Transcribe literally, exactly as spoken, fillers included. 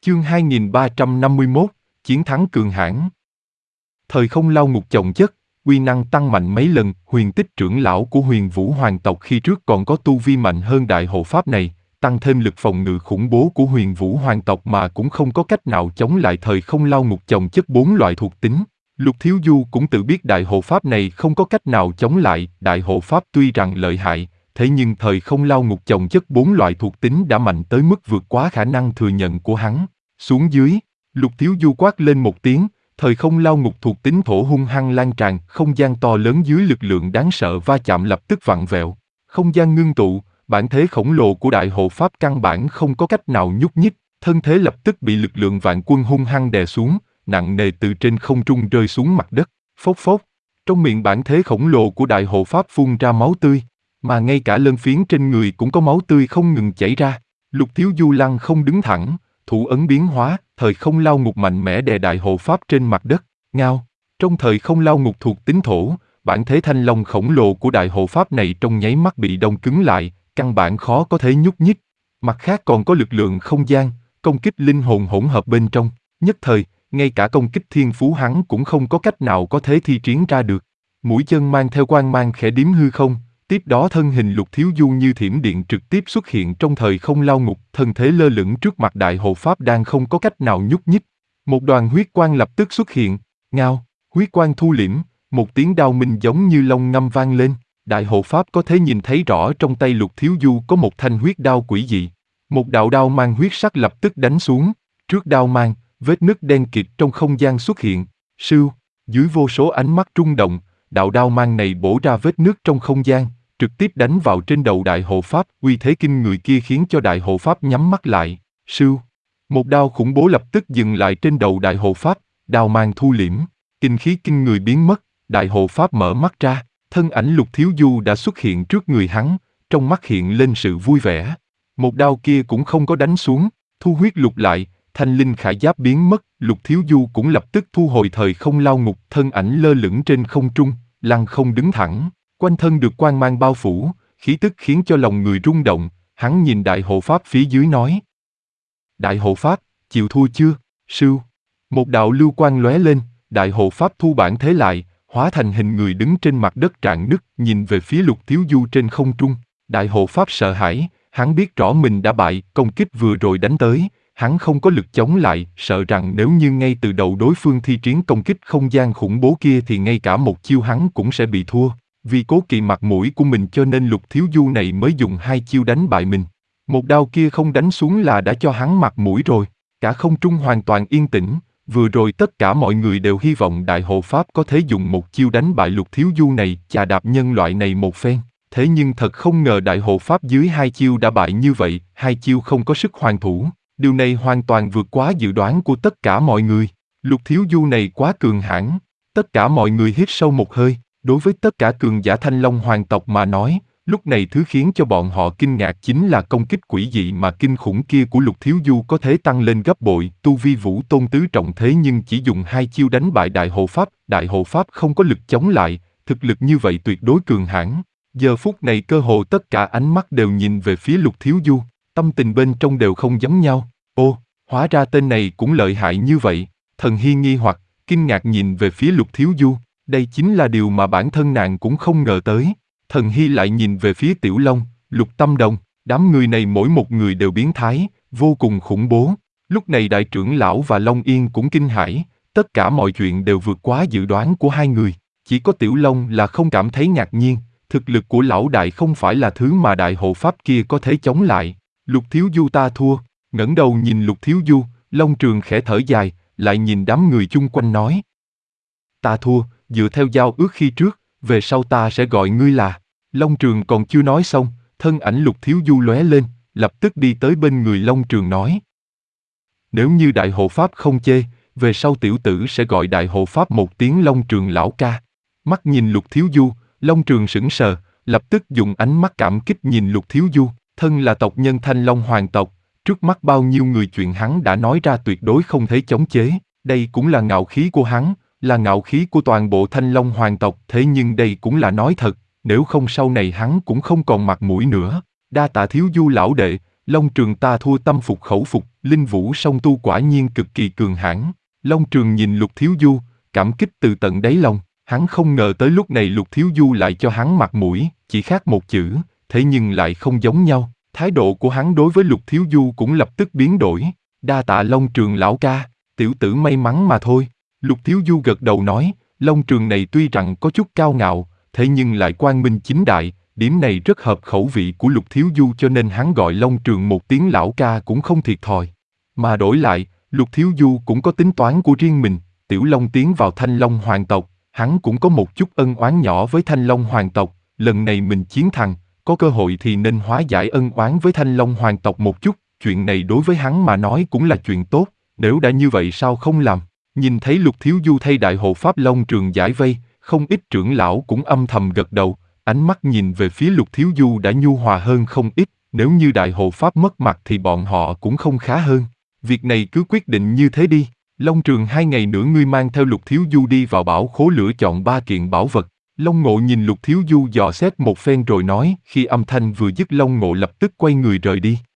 Chương hai nghìn ba trăm năm mươi mốt, Chiến thắng cường hãn. Thời không lao ngục chồng chất, uy năng tăng mạnh mấy lần. Huyền Tích trưởng lão của Huyền Vũ Hoàng tộc khi trước còn có tu vi mạnh hơn đại hộ pháp này, tăng thêm lực phòng ngự khủng bố của Huyền Vũ Hoàng tộc mà cũng không có cách nào chống lại thời không lao ngục chồng chất bốn loại thuộc tính. Lục Thiếu Du cũng tự biết đại hộ pháp này không có cách nào chống lại. Đại hộ pháp tuy rằng lợi hại, thế nhưng thời không lao ngục chồng chất bốn loại thuộc tính đã mạnh tới mức vượt quá khả năng thừa nhận của hắn. Xuống dưới, Lục Thiếu Du quát lên một tiếng, thời không lao ngục thuộc tính thổ hung hăng lan tràn, không gian to lớn dưới lực lượng đáng sợ va chạm lập tức vặn vẹo. Không gian ngưng tụ, bản thể khổng lồ của đại hộ pháp căn bản không có cách nào nhúc nhích, thân thế lập tức bị lực lượng vạn quân hung hăng đè xuống, nặng nề từ trên không trung rơi xuống mặt đất. Phốc phốc, trong miệng bản thể khổng lồ của đại hộ pháp phun ra máu tươi, mà ngay cả lân phiến trên người cũng có máu tươi không ngừng chảy ra. Lục Thiếu Du lăn không đứng thẳng, thủ ấn biến hóa, thời không lao ngục mạnh mẽ đè đại hộ pháp trên mặt đất. Ngao, trong thời không lao ngục thuộc tính thổ, bản thể thanh long khổng lồ của đại hộ pháp này trong nháy mắt bị đông cứng lại, căn bản khó có thể nhúc nhích. Mặt khác còn có lực lượng không gian, công kích linh hồn hỗn hợp bên trong, nhất thời, ngay cả công kích thiên phú hắn cũng không có cách nào có thể thi triển ra được. Mũi chân mang theo quang mang khẽ điếm hư không, tiếp đó thân hình Lục Thiếu Du như thiểm điện trực tiếp xuất hiện trong thời không lao ngục, thân thế lơ lửng trước mặt đại hộ pháp đang không có cách nào nhúc nhích. Một đoàn huyết quang lập tức xuất hiện, ngao, huyết quang thu liễm, một tiếng đao minh giống như long ngâm vang lên. Đại hộ pháp có thể nhìn thấy rõ trong tay Lục Thiếu Du có một thanh huyết đao quỷ dị. Một đạo đao mang huyết sắc lập tức đánh xuống, trước đao mang, vết nứt đen kịt trong không gian xuất hiện. Sưu, dưới vô số ánh mắt rung động, đạo đao mang này bổ ra vết nứt trong không gian, trực tiếp đánh vào trên đầu đại hộ pháp. Uy thế kinh người kia khiến cho đại hộ pháp nhắm mắt lại. Sưu, một đao khủng bố lập tức dừng lại trên đầu đại hộ pháp, đao mang thu liễm, kinh khí kinh người biến mất. Đại hộ pháp mở mắt ra, thân ảnh Lục Thiếu Du đã xuất hiện trước người hắn, trong mắt hiện lên sự vui vẻ. Một đao kia cũng không có đánh xuống, thu huyết lục lại, thanh linh khải giáp biến mất. Lục Thiếu Du cũng lập tức thu hồi thời không lao ngục, thân ảnh lơ lửng trên không trung, lăng không đứng thẳng, quanh thân được quang mang bao phủ, khí tức khiến cho lòng người rung động. Hắn nhìn đại hộ pháp phía dưới nói: Đại hộ pháp, chịu thua chưa? Sưu, một đạo lưu quang lóe lên, đại hộ pháp thu bản thế lại, hóa thành hình người đứng trên mặt đất rạn nứt, nhìn về phía Lục Thiếu Du trên không trung. Đại hộ pháp sợ hãi, hắn biết rõ mình đã bại, công kích vừa rồi đánh tới, hắn không có lực chống lại, sợ rằng nếu như ngay từ đầu đối phương thi triển công kích không gian khủng bố kia thì ngay cả một chiêu hắn cũng sẽ bị thua. Vì cố kỵ mặt mũi của mình cho nên Lục Thiếu Du này mới dùng hai chiêu đánh bại mình. Một đao kia không đánh xuống là đã cho hắn mặt mũi rồi. Cả không trung hoàn toàn yên tĩnh, vừa rồi tất cả mọi người đều hy vọng đại hộ pháp có thể dùng một chiêu đánh bại Lục Thiếu Du này, chà đạp nhân loại này một phen. Thế nhưng thật không ngờ đại hộ pháp dưới hai chiêu đã bại như vậy, hai chiêu không có sức hoàn thủ. Điều này hoàn toàn vượt quá dự đoán của tất cả mọi người. Lục Thiếu Du này quá cường hãn. Tất cả mọi người hít sâu một hơi. Đối với tất cả cường giả Thanh Long hoàng tộc mà nói, lúc này thứ khiến cho bọn họ kinh ngạc chính là công kích quỷ dị mà kinh khủng kia của Lục Thiếu Du có thể tăng lên gấp bội. Tu vi vũ tôn tứ trọng thế nhưng chỉ dùng hai chiêu đánh bại đại hộ pháp. Đại hộ pháp không có lực chống lại, thực lực như vậy tuyệt đối cường hãn. Giờ phút này cơ hồ tất cả ánh mắt đều nhìn về phía Lục Thiếu Du, tâm tình bên trong đều không giống nhau. Ô, hóa ra tên này cũng lợi hại như vậy. Thần Hy nghi hoặc, kinh ngạc nhìn về phía Lục Thiếu Du. Đây chính là điều mà bản thân nàng cũng không ngờ tới. Thần Hy lại nhìn về phía Tiểu Long, Lục Tâm Đồng, đám người này mỗi một người đều biến thái, vô cùng khủng bố. Lúc này đại trưởng lão và Long Yên cũng kinh hãi, tất cả mọi chuyện đều vượt quá dự đoán của hai người. Chỉ có Tiểu Long là không cảm thấy ngạc nhiên, thực lực của lão đại không phải là thứ mà đại hộ pháp kia có thể chống lại. Lục Thiếu Du ta thua, ngẩng đầu nhìn Lục Thiếu Du, Long Trường khẽ thở dài, lại nhìn đám người chung quanh nói: Ta thua, dựa theo giao ước khi trước, về sau ta sẽ gọi ngươi là... Long Trường còn chưa nói xong, thân ảnh Lục Thiếu Du lóe lên, lập tức đi tới bên người Long Trường nói: Nếu như đại hộ pháp không chê, về sau tiểu tử sẽ gọi đại hộ pháp một tiếng Long Trường lão ca. Mắt nhìn Lục Thiếu Du, Long Trường sững sờ, lập tức dùng ánh mắt cảm kích nhìn Lục Thiếu Du, thân là tộc nhân Thanh Long hoàng tộc, trước mắt bao nhiêu người chuyện hắn đã nói ra tuyệt đối không thể chống chế, đây cũng là ngạo khí của hắn, là ngạo khí của toàn bộ Thanh Long hoàng tộc, thế nhưng đây cũng là nói thật, nếu không sau này hắn cũng không còn mặt mũi nữa. Đa tạ Thiếu Du lão đệ, Long Trường ta thua tâm phục khẩu phục, linh vũ song tu quả nhiên cực kỳ cường hãn. Long Trường nhìn Lục Thiếu Du, cảm kích từ tận đáy lòng, hắn không ngờ tới lúc này Lục Thiếu Du lại cho hắn mặt mũi, chỉ khác một chữ, thế nhưng lại không giống nhau. Thái độ của hắn đối với Lục Thiếu Du cũng lập tức biến đổi. Đa tạ Long Trường lão ca, tiểu tử may mắn mà thôi. Lục Thiếu Du gật đầu nói, Long Trường này tuy rằng có chút cao ngạo, thế nhưng lại quang minh chính đại, điểm này rất hợp khẩu vị của Lục Thiếu Du cho nên hắn gọi Long Trường một tiếng lão ca cũng không thiệt thòi. Mà đổi lại, Lục Thiếu Du cũng có tính toán của riêng mình, Tiểu Long tiến vào Thanh Long hoàng tộc, hắn cũng có một chút ân oán nhỏ với Thanh Long hoàng tộc, lần này mình chiến thắng, có cơ hội thì nên hóa giải ân oán với Thanh Long hoàng tộc một chút, chuyện này đối với hắn mà nói cũng là chuyện tốt, nếu đã như vậy sao không làm. Nhìn thấy Lục Thiếu Du thay đại hộ pháp Long Trường giải vây, không ít trưởng lão cũng âm thầm gật đầu, ánh mắt nhìn về phía Lục Thiếu Du đã nhu hòa hơn không ít, nếu như đại hộ pháp mất mặt thì bọn họ cũng không khá hơn. Việc này cứ quyết định như thế đi, Long Trường hai ngày nữa ngươi mang theo Lục Thiếu Du đi vào bảo khố lựa chọn ba kiện bảo vật. Long Ngộ nhìn Lục Thiếu Du dò xét một phen rồi nói, khi âm thanh vừa dứt Long Ngộ lập tức quay người rời đi.